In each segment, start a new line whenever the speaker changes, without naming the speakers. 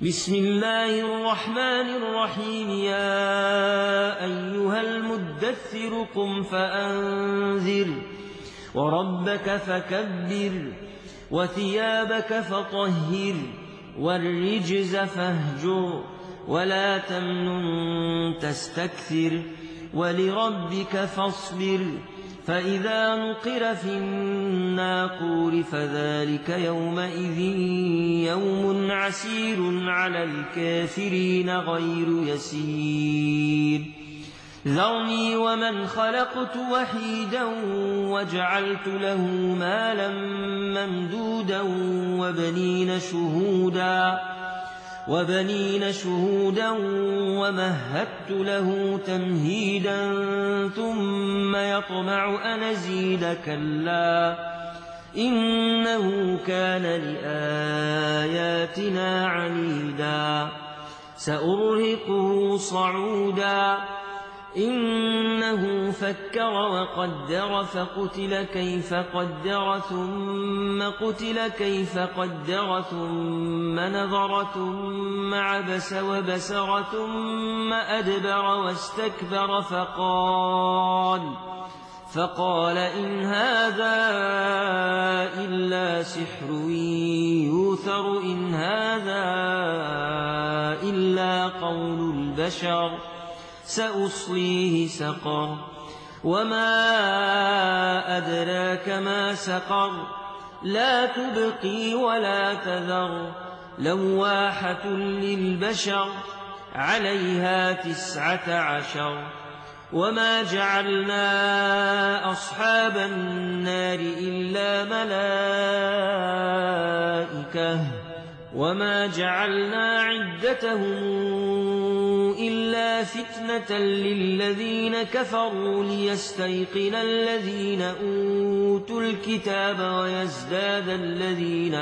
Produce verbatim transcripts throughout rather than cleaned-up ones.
بسم الله الرحمن الرحيم. يا أيها المدثر قم فأنذر وربك فكبر وثيابك فطهر والرجز فاهجر ولا تمنن تستكثر ولربك فاصبر. فإذا نقر في الناقور فذلك يومئذ يوم عسير على الكافرين غير يسير. ذرني ومن خلقت وحيدا وجعلت له مالا ممدودا وبنين شهودا وبنين شهودا ومهدت له تمهيدا ثم يطمع أن أزيد كلا إنه كان لآياتنا عنيدا. سأرهقه صعودا إنه فكر وقدر فقتل كيف قدر ثم قتل كيف قدر ثم نظر ثم عبس وبسر ثم أدبر واستكبر فقال فقال إن هذا إلا سحر يؤثر إن هذا إلا قول البشر سأصليه سقر وما أدراك ما سقر لا تبقي ولا تذر لواحة للبشر عليها تسعة عشر. وما جعلنا أصحاب النار إلا ملائكة وما جعلنا عدتهم إلا فتنة للذين كفروا ليستيقن الذين أوتوا الكتاب ويزداد الذين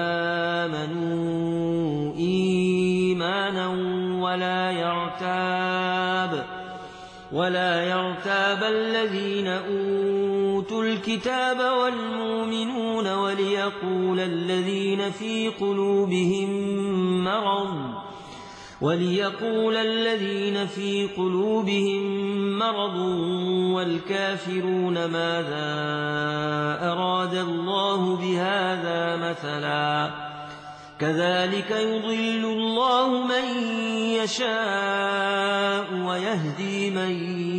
آمنوا إيمانا ولا يرتاب ولا يرتاب الذين أوتوا الكتاب والمؤمنون وليقول الذين في قلوبهم مرض وليقول الذين في قلوبهم مرض والكافرون ماذا أراد الله بهذا مثلا كذلك يضل الله من يشاء ويهدي من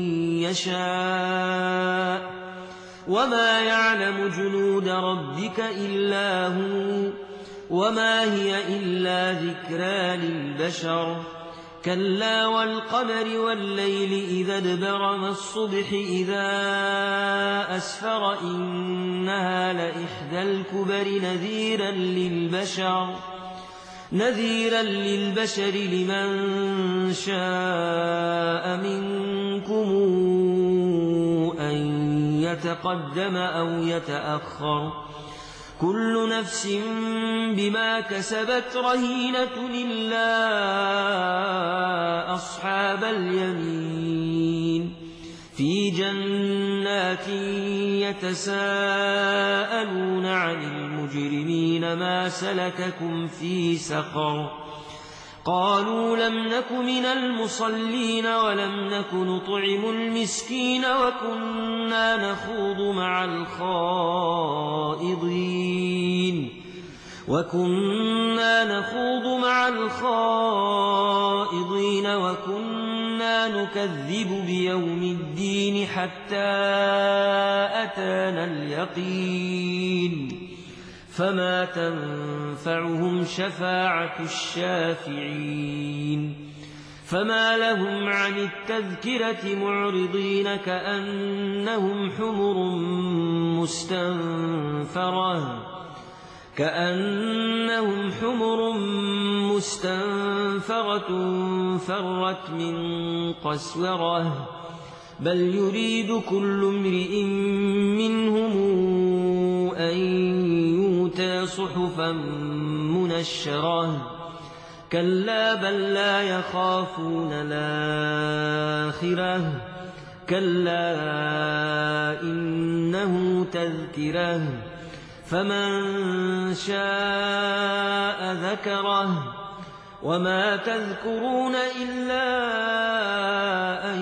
يشاء وما يعلم جنود ربك إلا هو وما هي إلا ذكرى للبشر. كلا والقمر والليل إذا ادبر والصبح إذا أسفر إنها لإحدى الكبر نذيرا للبشر نذيرا للبشر لمن شاء منكم أن يتقدم أو يتأخر كل نفس بما كسبت رهينة إلا أصحاب اليمين في جنات يتساءلون عن المجرمين ما سلككم في سقر قالوا لم نك من المصلين ولم نك نطعم المسكين وكنا نخوض مع الخائضين وكنا نخوض مع الخائضين وكنا نكذب بيوم الدين حتى أتانا اليقين فما تنفعهم شفاعة الشافعين. فما لهم عن التذكرة معرضين كأنهم حمر مستنفرة كأنهم حمر مستنفرة فرت من قسورة بل يريد كل امرئ منهم أن يؤتى صحفا منشرة كلا بل لا يخافون الآخرة كلا إنه تذكرة فمن شاء ذكره وما تذكرون إلا أن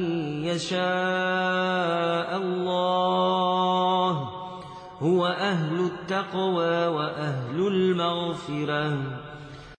يشاء الله هو أهل التقوى وأهل المغفرة